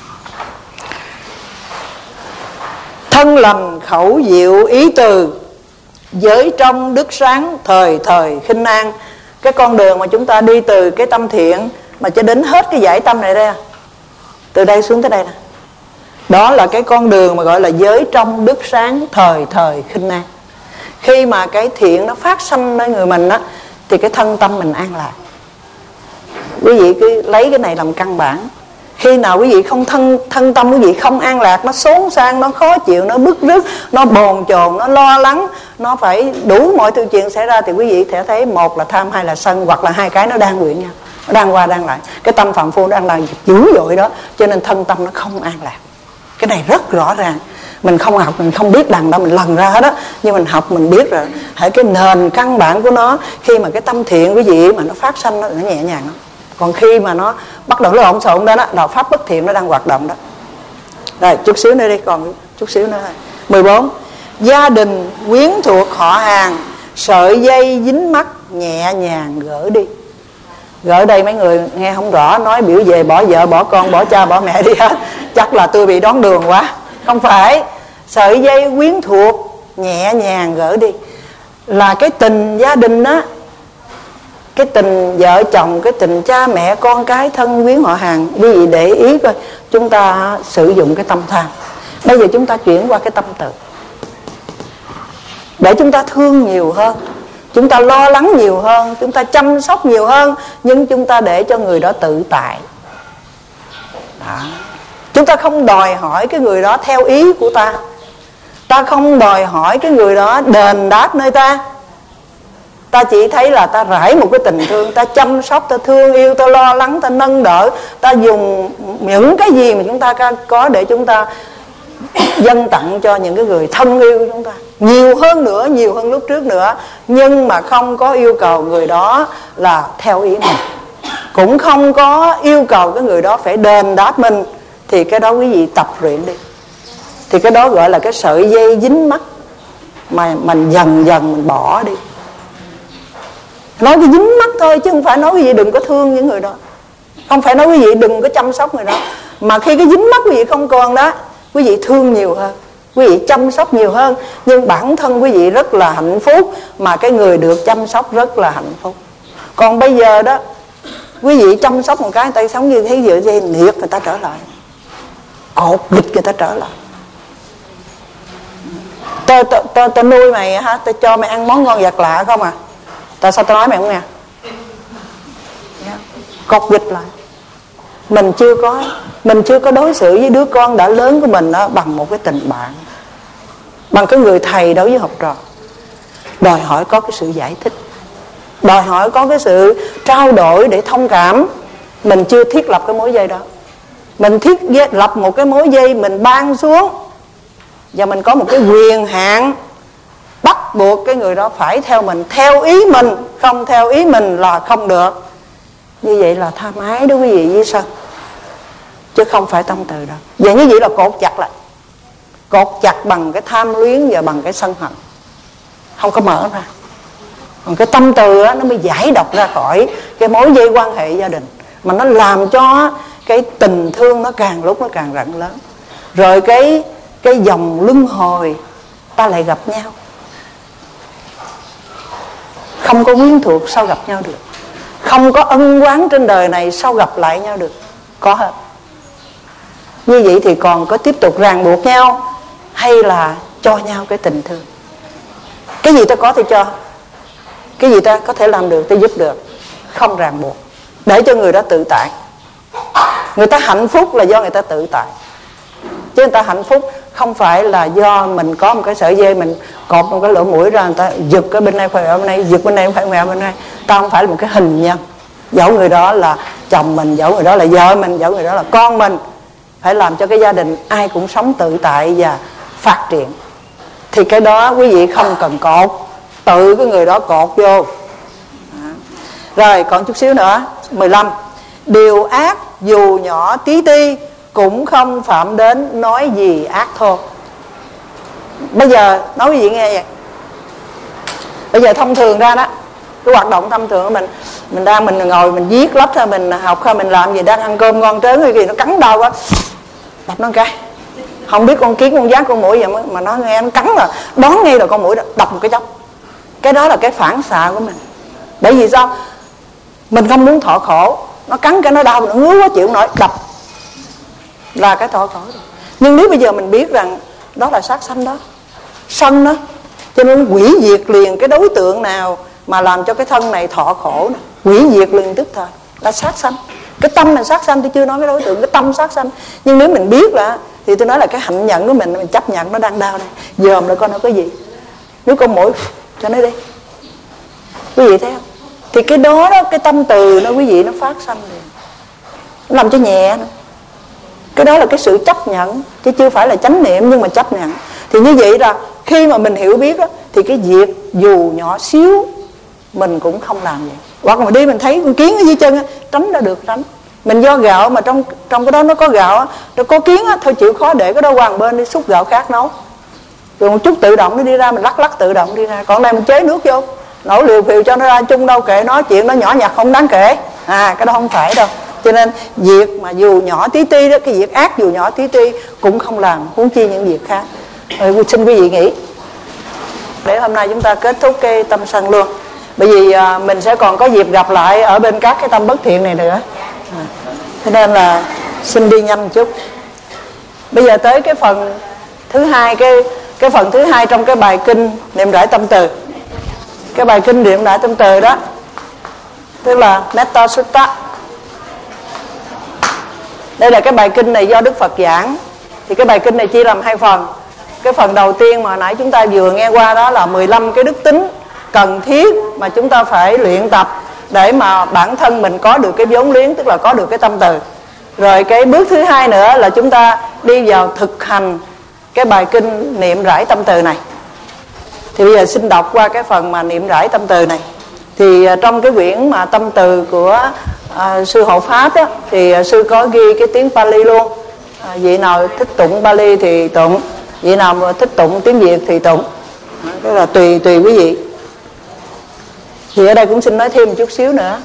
Thân lành khẩu diệu ý từ, giới trong đức sáng thời thời khinh an. Cái con đường mà chúng ta đi từ cái tâm thiện mà cho đến hết cái giải tâm này đây, từ đây xuống tới đây nè, đó là cái con đường mà gọi là giới trong đức sáng thời thời khinh an. Khi mà cái thiện nó phát sanh nơi người mình á, thì cái thân tâm mình an lạc. Quý vị cứ lấy cái này làm căn bản. Khi nào quý vị không thân thân tâm quý vị không an lạc, nó xốn sang, nó khó chịu, nó bứt rứt, nó bồn chồn, nó lo lắng, nó phải đủ mọi thứ chuyện xảy ra, thì quý vị sẽ thấy một là tham, hai là sân, hoặc là hai cái nó đang quyện nhau, nó đang qua đang lại. Cái tâm phạm phu đang làm dữ dội đó, cho nên thân tâm nó không an lạc. Cái này rất rõ ràng. Mình không học mình không biết đằng đâu, mình lần ra hết á, nhưng mình học mình biết rồi. Hãy cái nền căn bản của nó, khi mà cái tâm thiện quý vị mà nó phát sanh nó, nó nhẹ nhàng lắm. Còn khi mà nó bắt đầu nó lộn xộn đó, đó đạo pháp bất thiện nó đang hoạt động đó. Rồi chút xíu nữa đi, còn chút xíu nữa thôi. mười bốn. Gia đình quyến thuộc họ hàng, sợi dây dính mắt nhẹ nhàng gỡ đi. Gỡ đây mấy người nghe không rõ, nói biểu về bỏ vợ bỏ con bỏ cha bỏ mẹ đi hết, chắc là tôi bị đón đường quá. Không phải. Sợi dây quyến thuộc nhẹ nhàng gỡ đi là cái tình gia đình á, cái tình vợ chồng, cái tình cha mẹ con cái thân quyến họ hàng. Quý vị để ý coi, chúng ta sử dụng cái tâm tham. Bây giờ chúng ta chuyển qua cái tâm từ, để chúng ta thương nhiều hơn, chúng ta lo lắng nhiều hơn, chúng ta chăm sóc nhiều hơn, nhưng chúng ta để cho người đó tự tại đó. Chúng ta không đòi hỏi cái người đó theo ý của ta, ta không đòi hỏi cái người đó đền đáp nơi ta. Ta chỉ thấy là ta rải một cái tình thương, ta chăm sóc, ta thương yêu, ta lo lắng, ta nâng đỡ, ta dùng những cái gì mà chúng ta có để chúng ta dâng tặng cho những cái người thân yêu của chúng ta. Nhiều hơn nữa, nhiều hơn lúc trước nữa. Nhưng mà không có yêu cầu người đó là theo ý mình, cũng không có yêu cầu cái người đó phải đền đáp mình. Thì cái đó quý vị tập luyện đi. Thì cái đó gọi là cái sợi dây dính mắt mà mình dần dần mình bỏ đi. Nói cái dính mắt thôi, chứ không phải nói quý vị đừng có thương những người đó, không phải nói quý vị đừng có chăm sóc người đó. Mà khi cái dính mắt quý vị không còn đó, quý vị thương nhiều hơn, quý vị chăm sóc nhiều hơn. Nhưng bản thân quý vị rất là hạnh phúc, mà cái người được chăm sóc rất là hạnh phúc. Còn bây giờ đó, quý vị chăm sóc một cái, người ta sống như thế dựa dây nghiệt người ta trở lại, cột nghịch người ta trở lại. Tôi, tôi, tôi, tôi nuôi mày ha, tôi cho mày ăn món ngon vật lạ không à? Tại sao tôi nói mày không nghe? Cột nghịch lại. Mình chưa có Mình chưa có đối xử với đứa con đã lớn của mình đó bằng một cái tình bạn, bằng cái người thầy đối với học trò. Đòi hỏi có cái sự giải thích, đòi hỏi có cái sự trao đổi để thông cảm. Mình chưa thiết lập cái mối dây đó. Mình thiết lập một cái mối dây, mình ban xuống, và mình có một cái quyền hạn bắt buộc cái người đó phải theo mình, theo ý mình. Không theo ý mình là không được. Như vậy là tha mái đó quý vị với sân, chứ không phải tâm từ đâu. Vậy như vậy là cột chặt lại, cột chặt bằng cái tham luyến và bằng cái sân hận, không có mở ra. Còn cái tâm từ á, nó mới giải độc ra khỏi cái mối dây quan hệ gia đình, mà nó làm cho cái tình thương nó càng lúc nó càng rộng lớn. Rồi cái cái dòng luân hồi ta lại gặp nhau. Không có quyến thuộc sao gặp nhau được, không có ân oán trên đời này sao gặp lại nhau được. Có hết. Như vậy thì còn có tiếp tục ràng buộc nhau, hay là cho nhau cái tình thương? Cái gì ta có thì cho, cái gì ta có thể làm được ta giúp được, không ràng buộc, để cho người đó tự tại. Người ta hạnh phúc là do người ta tự tại, chứ người ta hạnh phúc không phải là do mình có một cái sợi dây mình cột một cái lỗ mũi ra, người ta giật cái bên này phải ở bên này, giật bên này phải ở bên này. Ta không phải là một cái hình nhân. Dẫu người đó là chồng mình, dẫu người đó là vợ mình, dẫu người đó là con mình, phải làm cho cái gia đình ai cũng sống tự tại và phát triển. Thì cái đó quý vị không cần cột, tự cái người đó cột vô. Đó. Rồi còn chút xíu nữa, mười lăm. Điều ác dù nhỏ tí ti cũng không phạm đến nói gì ác thô. Bây giờ nói quý vị nghe vậy. Bây giờ thông thường ra đó, cái hoạt động thông thường của mình, mình đang mình ngồi mình viết lách thôi, mình học thôi, mình làm gì, đang ăn cơm ngon trớn hay gì nó cắn đau quá, đập nó một cái. Không biết con kiến con giác con muỗi vậy mà nó nghe nó cắn là đoán ngay là con muỗi đó, đập một cái chốc. Cái đó là cái phản xạ của mình. Bởi vì sao? Mình không muốn thọ khổ, nó cắn cái nó đau, nó ngứa quá chịu nổi, đập là cái thọ khổ rồi. Nhưng nếu bây giờ mình biết rằng đó là sát sanh đó, sân đó, cho nên hủy diệt liền cái đối tượng nào mà làm cho cái thân này thọ khổ này, hủy diệt liền tức thời là sát sanh. Cái tâm mình sát sanh, tôi chưa nói cái đối tượng, cái tâm sát sanh. Nhưng nếu mình biết là, thì tôi nói là cái hạnh nhận của mình, mình chấp nhận nó đang đau đây, dòm lại coi nó có gì. Nếu con mũi cho nó đi, quý vị thấy không? Thì cái đó đó, cái tâm từ nó quý vị nó phát sanh liền, nó làm cho nhẹ nữa. Cái đó là cái sự chấp nhận, chứ chưa phải là chánh niệm, nhưng mà chấp nhận. Thì như vậy là khi mà mình hiểu biết đó, thì cái việc dù nhỏ xíu mình cũng không làm vậy. Hoặc mà đi mình thấy con kiến ở dưới chân á, tránh ra được tránh. Mình do gạo mà trong trong cái đó nó có gạo á, nó có kiến á, thôi chịu khó để cái đó qua một bên đi, xúc gạo khác nấu. Rồi một chút tự động nó đi ra, mình lắc lắc tự động đi ra. Còn này mình chế nước vô, nấu liều phiều cho nó ra chung đâu, kệ nó, chuyện nó nhỏ nhặt không đáng kể. À cái đó không phải đâu. Cho nên việc mà dù nhỏ tí ti đó, cái việc ác dù nhỏ tí ti cũng không làm, huống chi những việc khác. Rồi xin quý vị nghĩ. Để hôm nay chúng ta kết thúc cái tâm sân luôn. Bởi vì à, mình sẽ còn có dịp gặp lại ở bên các cái tâm bất thiện này nữa. À, cho nên là xin đi nhanh một chút. Bây giờ tới cái phần thứ hai, cái cái phần thứ hai trong cái bài kinh niệm rải tâm từ. Cái bài kinh niệm rải tâm từ đó, tức là Metta Sutta. Đây là cái bài kinh này do Đức Phật giảng. Thì cái bài kinh này chia làm hai phần. Cái phần đầu tiên mà nãy chúng ta vừa nghe qua đó là mười lăm cái đức tính cần thiết mà chúng ta phải luyện tập để mà bản thân mình có được cái vốn liếng, tức là có được cái tâm từ. Rồi cái bước thứ hai nữa là chúng ta đi vào thực hành cái bài kinh niệm rải tâm từ này. Thì bây giờ xin đọc qua cái phần mà niệm rải tâm từ này. Thì trong cái quyển mà tâm từ của à, sư Hộ Pháp á, thì à, sư có ghi cái tiếng Pali luôn. À, vị nào thích tụng Pali thì tụng, vị nào mà thích tụng tiếng Việt thì tụng. À, cái là tùy tùy quý vị. Thì ở đây cũng xin nói thêm một chút xíu nữa,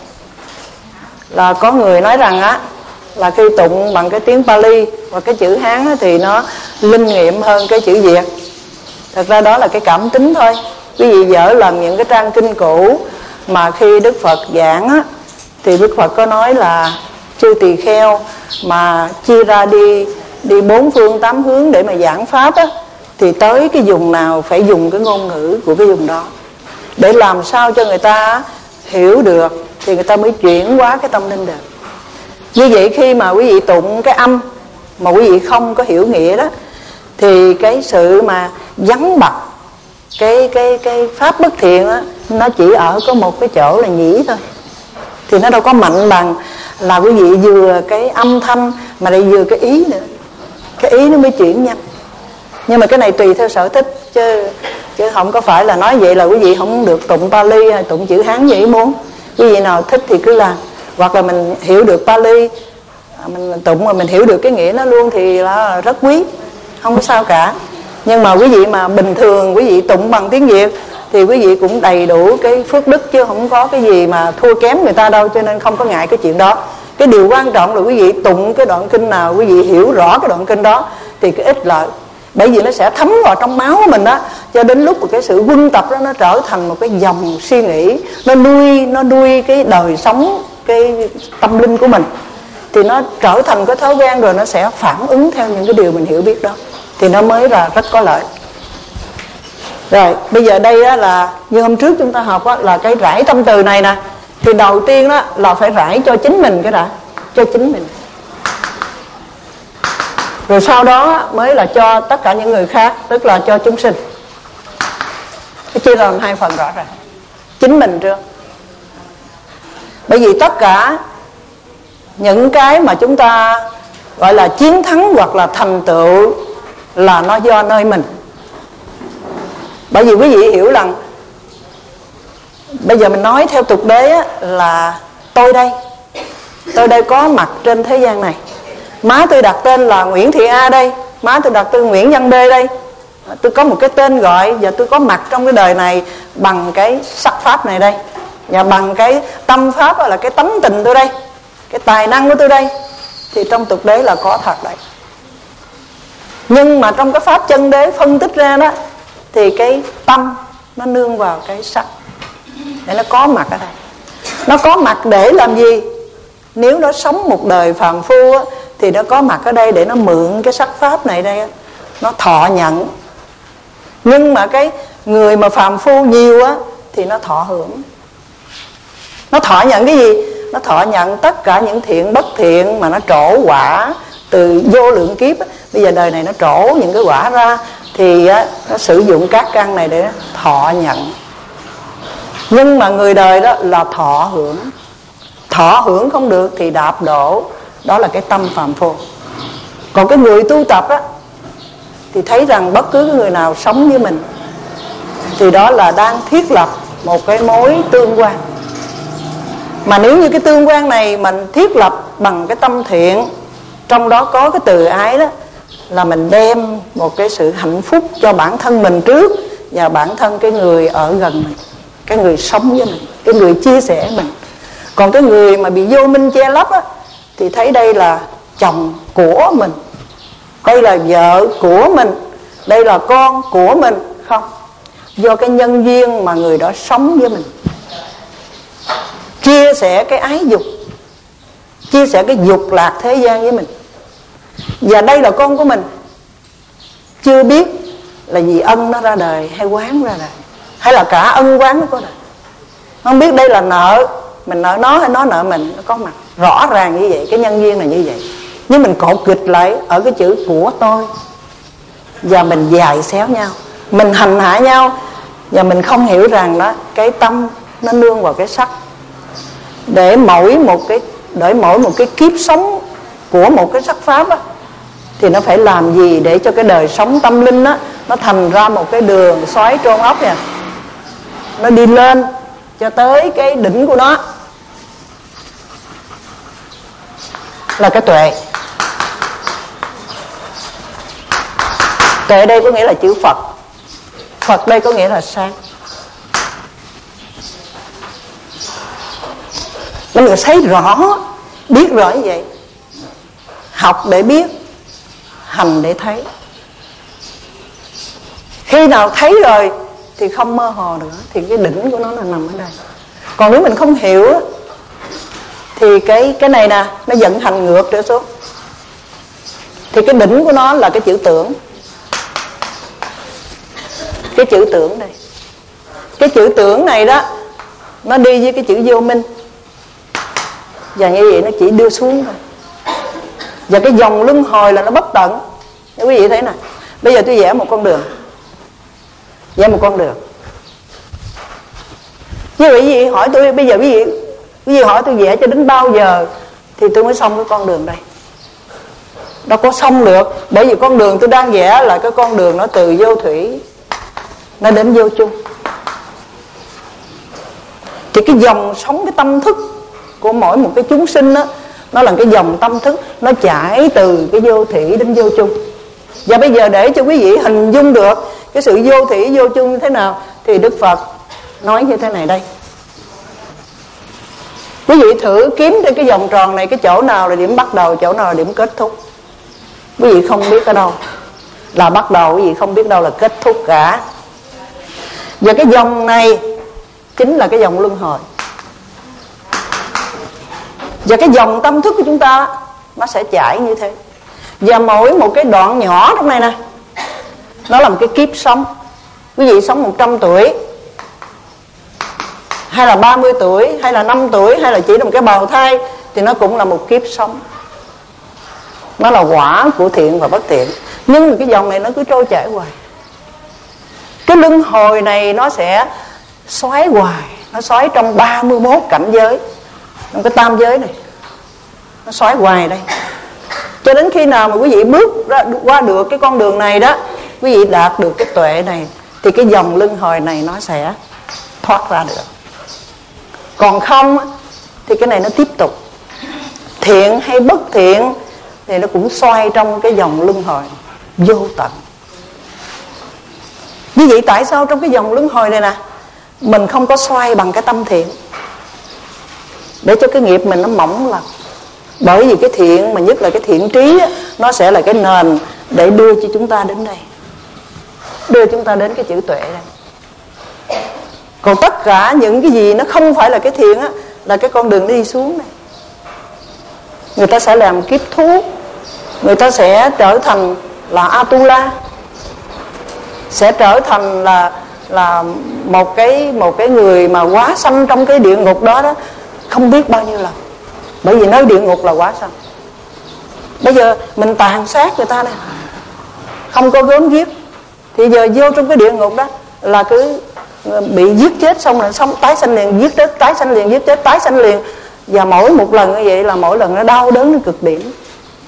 là có người nói rằng á là khi tụng bằng cái tiếng Pali và cái chữ Hán á, thì nó linh nghiệm hơn cái chữ Việt. Thật ra đó là cái cảm tính thôi. Quý vị dở lần những cái trang kinh cũ mà khi Đức Phật giảng á, thì Đức Phật có nói là chư tỳ kheo mà chia ra đi đi bốn phương tám hướng để mà giảng pháp á, thì tới cái vùng nào phải dùng cái ngôn ngữ của cái vùng đó, để làm sao cho người ta hiểu được thì người ta mới chuyển hóa cái tâm linh được. Như vậy khi mà quý vị tụng cái âm mà quý vị không có hiểu nghĩa đó, thì cái sự mà vắng bặt cái cái cái pháp bất thiện á, nó chỉ ở có một cái chỗ là nhĩ thôi. Thì nó đâu có mạnh bằng là quý vị vừa cái âm thanh mà lại vừa cái ý nữa. Cái ý nó mới chuyển nhanh. Nhưng mà cái này tùy theo sở thích, chứ chứ không có phải là nói vậy là quý vị không được tụng Pali hay tụng chữ Hán vậy muốn. Quý vị nào thích thì cứ làm. Hoặc là mình hiểu được Pali, mình tụng mà mình hiểu được cái nghĩa nó luôn thì là rất quý, không có sao cả. Nhưng mà quý vị mà bình thường quý vị tụng bằng tiếng Việt thì quý vị cũng đầy đủ cái phước đức, chứ không có cái gì mà thua kém người ta đâu. Cho nên không có ngại cái chuyện đó. Cái điều quan trọng là quý vị tụng cái đoạn kinh nào, quý vị hiểu rõ cái đoạn kinh đó thì cái ích lợi. Bởi vì nó sẽ thấm vào trong máu của mình đó, cho đến lúc mà cái sự quân tập đó nó trở thành một cái dòng suy nghĩ, nó nuôi nó nuôi cái đời sống, cái tâm linh của mình, thì nó trở thành cái thói quen, rồi nó sẽ phản ứng theo những cái điều mình hiểu biết đó, thì nó mới là rất có lợi. Rồi bây giờ đây á, là như hôm trước chúng ta học á, là cái rải tâm từ này nè. Thì đầu tiên đó là phải rải cho chính mình cái đã, cho chính mình, rồi sau đó mới là cho tất cả những người khác, tức là cho chúng sinh. Cái chia làm hai phần rõ ràng. Chính mình trước. Bởi vì tất cả những cái mà chúng ta gọi là chiến thắng hoặc là thành tựu là nó do nơi mình. Bởi vì quý vị hiểu rằng bây giờ mình nói theo tục đế á, là tôi đây, tôi đây có mặt trên thế gian này. Má tôi đặt tên là Nguyễn Thị A đây, má tôi đặt tên Nguyễn Văn B đây. Tôi có một cái tên gọi và tôi có mặt trong cái đời này bằng cái sắc pháp này đây, và bằng cái tâm pháp là cái tánh tình tôi đây, cái tài năng của tôi đây. Thì trong tục đế là có thật đấy. Nhưng mà trong cái pháp chân đế phân tích ra đó, thì cái tâm nó nương vào cái sắc để nó có mặt ở đây. Nó có mặt để làm gì? Nếu nó sống một đời phàm phu á, thì nó có mặt ở đây để nó mượn cái sắc pháp này đây á, nó thọ nhận. Nhưng mà cái người mà phàm phu nhiều á, thì nó thọ hưởng. Nó thọ nhận cái gì? Nó thọ nhận tất cả những thiện bất thiện mà nó trổ quả từ vô lượng kiếp á. Bây giờ đời này nó trổ những cái quả ra, thì á, nó sử dụng các căn này để thọ nhận. Nhưng mà người đời đó là thọ hưởng. Thọ hưởng không được thì đạp đổ. Đó là cái tâm phàm phu. Còn cái người tu tập á thì thấy rằng bất cứ người nào sống với mình thì đó là đang thiết lập một cái mối tương quan. Mà nếu như cái tương quan này mình thiết lập bằng cái tâm thiện, trong đó có cái từ ái đó, là mình đem một cái sự hạnh phúc cho bản thân mình trước, và bản thân cái người ở gần mình, cái người sống với mình, cái người chia sẻ mình. Còn cái người mà bị vô minh che lấp á, thì thấy đây là chồng của mình, đây là vợ của mình, đây là con của mình. Không, do cái nhân duyên mà người đó sống với mình, chia sẻ cái ái dục, chia sẻ cái dục lạc thế gian với mình. Và đây là con của mình, chưa biết là vì ân nó ra đời hay quán ra đời, hay là cả ân quán nó có đời. Không biết đây là nợ, mình nợ nó hay nó nợ mình, nó có mặt rõ ràng như vậy. Cái nhân duyên là như vậy. Nhưng mình cột kịch lại ở cái chữ của tôi, và mình dài xéo nhau, mình hành hạ nhau, và mình không hiểu rằng đó, cái tâm nó nương vào cái sắc. Để mỗi một cái để mỗi một cái kiếp sống của một cái sắc pháp á, thì nó phải làm gì để cho cái đời sống tâm linh á, nó thành ra một cái đường xoáy trôn ốc nè, nó đi lên cho tới cái đỉnh của nó là cái tuệ. Tuệ đây có nghĩa là chữ Phật. Phật đây có nghĩa là sáng. Nó mình thấy rõ, biết rõ như vậy. Học để biết, hành để thấy. Khi nào thấy rồi thì không mơ hồ nữa, thì cái đỉnh của nó là nằm ở đây. Còn nếu mình không hiểu thì cái cái này nè, nó vận hành ngược trở xuống. Thì cái đỉnh của nó là cái chữ tưởng. Cái chữ tưởng đây, cái chữ tưởng này đó, nó đi với cái chữ vô minh, và như vậy nó chỉ đưa xuống thôi. Và cái dòng luân hồi là nó bất tận. Nếu quý vị thấy nè, bây giờ tôi vẽ một con đường, vẽ một con đường. Như vậy quý vị hỏi tôi, bây giờ quý vị quý vị hỏi tôi vẽ cho đến bao giờ thì tôi mới xong cái con đường đây? Đâu có xong được, bởi vì con đường tôi đang vẽ là cái con đường nó từ vô thủy nó đến vô chung. Thì cái dòng sống, cái tâm thức của mỗi một cái chúng sinh đó, nó là cái dòng tâm thức, nó chảy từ cái vô thủy đến vô chung. Và bây giờ để cho quý vị hình dung được cái sự vô thủy vô chung như thế nào, thì Đức Phật nói như thế này đây. Quý vị thử kiếm trên cái vòng tròn này, cái chỗ nào là điểm bắt đầu, chỗ nào là điểm kết thúc. Quý vị không biết ở đâu là bắt đầu, quý vị không biết đâu là kết thúc cả. Và cái dòng này chính là cái dòng luân hồi. Và cái dòng tâm thức của chúng ta nó sẽ chảy như thế. Và mỗi một cái đoạn nhỏ trong này nè, nó là một cái kiếp sống. Quý vị sống một trăm tuổi, hay là ba mươi tuổi, hay là năm tuổi, hay là chỉ là một cái bào thai, thì nó cũng là một kiếp sống. Nó là quả của thiện và bất thiện. Nhưng mà cái dòng này nó cứ trôi chảy hoài. Cái luân hồi này nó sẽ xoáy hoài. Nó xoáy trong ba mươi mốt cảnh giới, trong cái tam giới này, nó xoáy hoài đây. Cho đến khi nào mà quý vị bước ra, qua được cái con đường này đó, quý vị đạt được cái tuệ này, thì cái dòng luân hồi này nó sẽ thoát ra được. Còn không thì cái này nó tiếp tục, thiện hay bất thiện thì nó cũng xoay trong cái dòng luân hồi vô tận. Như vậy tại sao trong cái dòng luân hồi này nè, mình không có xoay bằng cái tâm thiện, để cho cái nghiệp mình nó mỏng lắm. Bởi vì cái thiện, mà nhất là cái thiện trí á, nó sẽ là cái nền để đưa cho chúng ta đến đây, đưa chúng ta đến cái chữ tuệ đây. Còn tất cả những cái gì nó không phải là cái thiện á, là cái con đường đi xuống này. Người ta sẽ làm kiếp thú, người ta sẽ trở thành là Atula, sẽ trở thành là là một cái một cái người mà quá sanh trong cái địa ngục đó đó, không biết bao nhiêu lần. Bởi vì nói địa ngục là quá sanh. Bây giờ mình tàn sát người ta này, không có gớm giết, thì giờ vô trong cái địa ngục đó là cứ bị giết chết, xong rồi xong tái sanh liền, giết chết, tái sanh liền, giết chết, tái sanh liền. Và mỗi một lần như vậy là mỗi lần nó đau đớn đến cực điểm.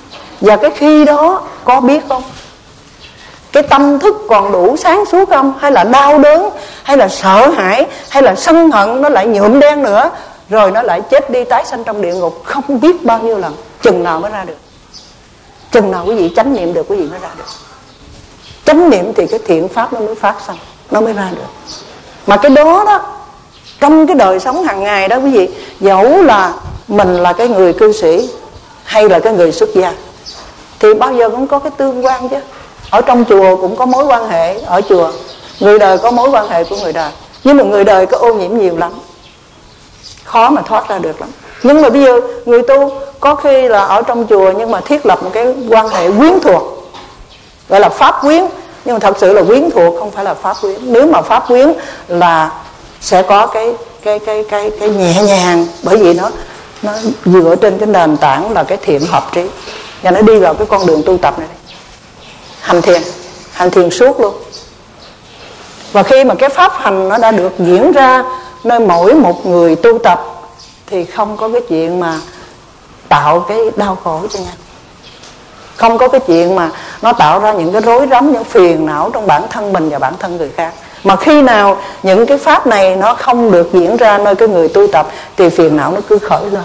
Và cái khi đó có biết không, cái tâm thức còn đủ sáng suốt không, hay là đau đớn, hay là sợ hãi, hay là sân hận, nó lại nhuộm đen nữa, rồi nó lại chết đi tái sanh trong địa ngục không biết bao nhiêu lần. Chừng nào mới ra được? Chừng nào quý vị chánh niệm được quý vị mới ra được. Chánh niệm thì cái thiện pháp nó mới phát sinh, nó mới ra được. Mà cái đó đó, trong cái đời sống hàng ngày đó quý vị, dẫu là mình là cái người cư sĩ hay là cái người xuất gia, thì bao giờ cũng có cái tương quan chứ. Ở trong chùa cũng có mối quan hệ ở chùa, người đời có mối quan hệ của người đời. Nhưng mà người đời có ô nhiễm nhiều lắm, khó mà thoát ra được lắm. Nhưng mà bây giờ người tu có khi là ở trong chùa nhưng mà thiết lập một cái quan hệ quyến thuộc, gọi là pháp quyến. Nhưng mà thật sự là quyến thuộc, không phải là pháp quyến. Nếu mà pháp quyến là sẽ có cái cái cái cái cái nhẹ nhàng, bởi vì nó nó dựa trên cái nền tảng là cái thiện hợp trí, và nó đi vào cái con đường tu tập này, hành thiền, hành thiền suốt luôn. Và khi mà cái pháp hành nó đã được diễn ra nơi mỗi một người tu tập thì không có cái chuyện mà tạo cái đau khổ cho nhau, không có cái chuyện mà nó tạo ra những cái rối rắm, những phiền não trong bản thân mình và bản thân người khác. Mà khi nào những cái pháp này nó không được diễn ra nơi cái người tu tập thì phiền não nó cứ khởi lên.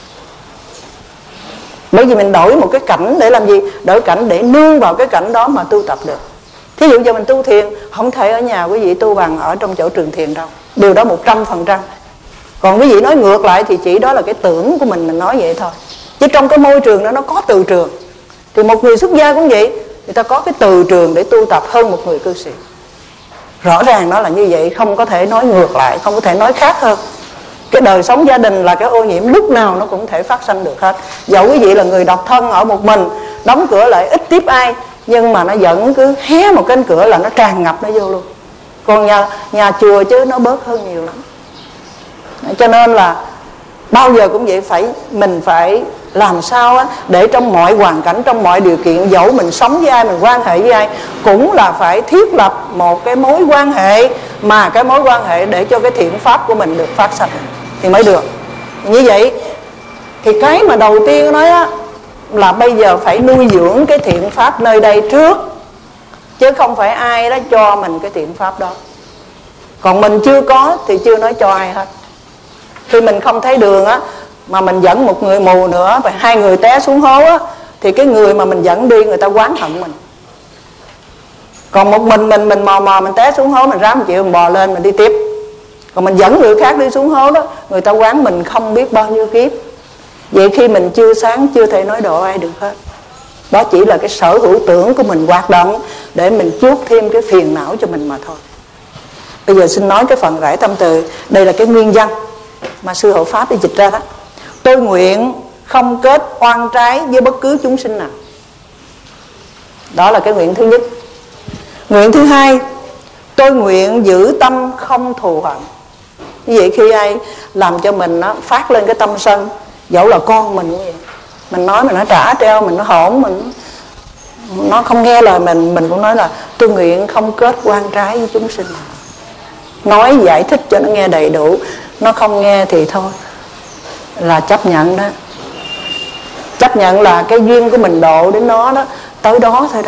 Bởi vì mình đổi một cái cảnh để làm gì? Đổi cảnh để nương vào cái cảnh đó mà tu tập được. Thí dụ giờ mình tu thiền, không thể ở nhà quý vị tu bằng ở trong chỗ trường thiền đâu, điều đó một trăm phần trăm. Còn quý vị nói ngược lại thì chỉ đó là cái tưởng của mình, mình nói vậy thôi. Chứ trong cái môi trường đó nó có từ trường. Thì một người xuất gia cũng vậy, người ta có cái từ trường để tu tập hơn một người cư sĩ. Rõ ràng nó là như vậy, không có thể nói ngược lại, không có thể nói khác hơn. Cái đời sống gia đình là cái ô nhiễm lúc nào nó cũng thể phát sinh được hết. Dẫu quý vị là người độc thân ở một mình, đóng cửa lại ít tiếp ai, nhưng mà nó vẫn cứ hé một cánh cửa là nó tràn ngập nó vô luôn. Còn nhà, nhà chùa chứ nó bớt hơn nhiều lắm. Cho nên là bao giờ cũng vậy, phải mình phải làm sao á, để trong mọi hoàn cảnh, trong mọi điều kiện, dẫu mình sống với ai, mình quan hệ với ai, cũng là phải thiết lập một cái mối quan hệ, mà cái mối quan hệ để cho cái thiện pháp của mình được phát sinh thì mới được. Như vậy thì cái mà đầu tiên nói á, là bây giờ phải nuôi dưỡng cái thiện pháp nơi đây trước, chứ không phải ai đó cho mình cái thiện pháp đó. Còn mình chưa có thì chưa nói cho ai hết. Khi mình không thấy đường á, mà mình dẫn một người mù nữa và hai người té xuống hố á, thì cái người mà mình dẫn đi người ta oán hận mình. Còn một mình mình mình mò mò mình té xuống hố, mình ráng một chịu mình bò lên mình đi tiếp. Còn mình dẫn người khác đi xuống hố đó, người ta oán mình không biết bao nhiêu kiếp. Vậy khi mình chưa sáng chưa thể nói độ ai được hết. Đó chỉ là cái sở hữu tưởng của mình hoạt động để mình chuốc thêm cái phiền não cho mình mà thôi. Bây giờ xin nói cái phần rải tâm từ. Đây là cái nguyên văn mà sư hộ pháp đi dịch ra đó. Tôi nguyện không kết oan trái với bất cứ chúng sinh nào. Đó là cái nguyện thứ nhất. Nguyện thứ hai, tôi nguyện giữ tâm không thù hận. Như vậy khi ai làm cho mình nó phát lên cái tâm sân, dẫu là con mình cũng vậy, mình nói mình nó trả treo, mình nó hỗn, mình nó không nghe lời mình, mình cũng nói là tôi nguyện không kết oan trái với chúng sinh. Nói giải thích cho nó nghe đầy đủ. Nó không nghe thì thôi, là chấp nhận đó. Chấp nhận là cái duyên của mình độ đến nó đó, tới đó thôi đó.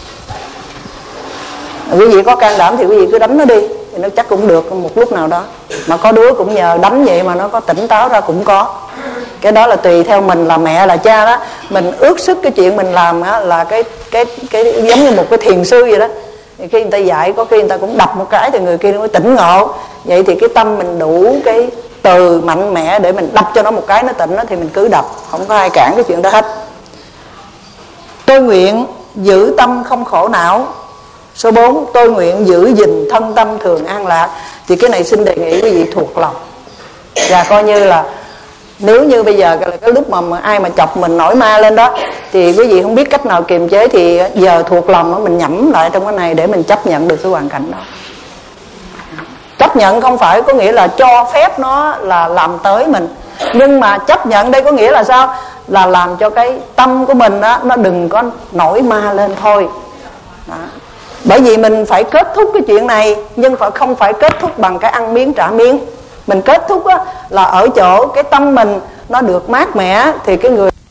Quý vị có can đảm thì quý vị cứ đánh nó đi, thì nó chắc cũng được một lúc nào đó. Mà có đứa cũng nhờ đánh vậy mà nó có tỉnh táo ra cũng có. Cái đó là tùy theo mình là mẹ là cha đó. Mình ước sức cái chuyện mình làm á, là cái cái cái giống như một cái thiền sư vậy đó. Thì khi người ta dạy có khi người ta cũng đập một cái thì người kia nó mới tỉnh ngộ. Vậy thì cái tâm mình đủ cái từ mạnh mẽ để mình đập cho nó một cái nó tỉnh đó, thì mình cứ đập, không có ai cản cái chuyện đó hết. Tôi nguyện giữ tâm không khổ não. Số bốn, tôi nguyện giữ gìn thân tâm thường an lạc. Thì cái này xin đề nghị quý vị thuộc lòng. Và coi như là nếu như bây giờ là cái lúc mà, mà ai mà chọc mình nổi ma lên đó, thì quý vị không biết cách nào kiềm chế, thì giờ thuộc lòng đó, mình nhẩm lại trong cái này để mình chấp nhận được cái hoàn cảnh đó. Chấp nhận không phải có nghĩa là cho phép nó là làm tới mình, nhưng mà chấp nhận đây có nghĩa là sao? Là làm cho cái tâm của mình đó, nó đừng có nổi ma lên thôi đó. Bởi vì mình phải kết thúc cái chuyện này, nhưng phải không phải kết thúc bằng cái ăn miếng trả miếng. Mình kết thúc á, là ở chỗ cái tâm mình nó được mát mẻ, thì cái người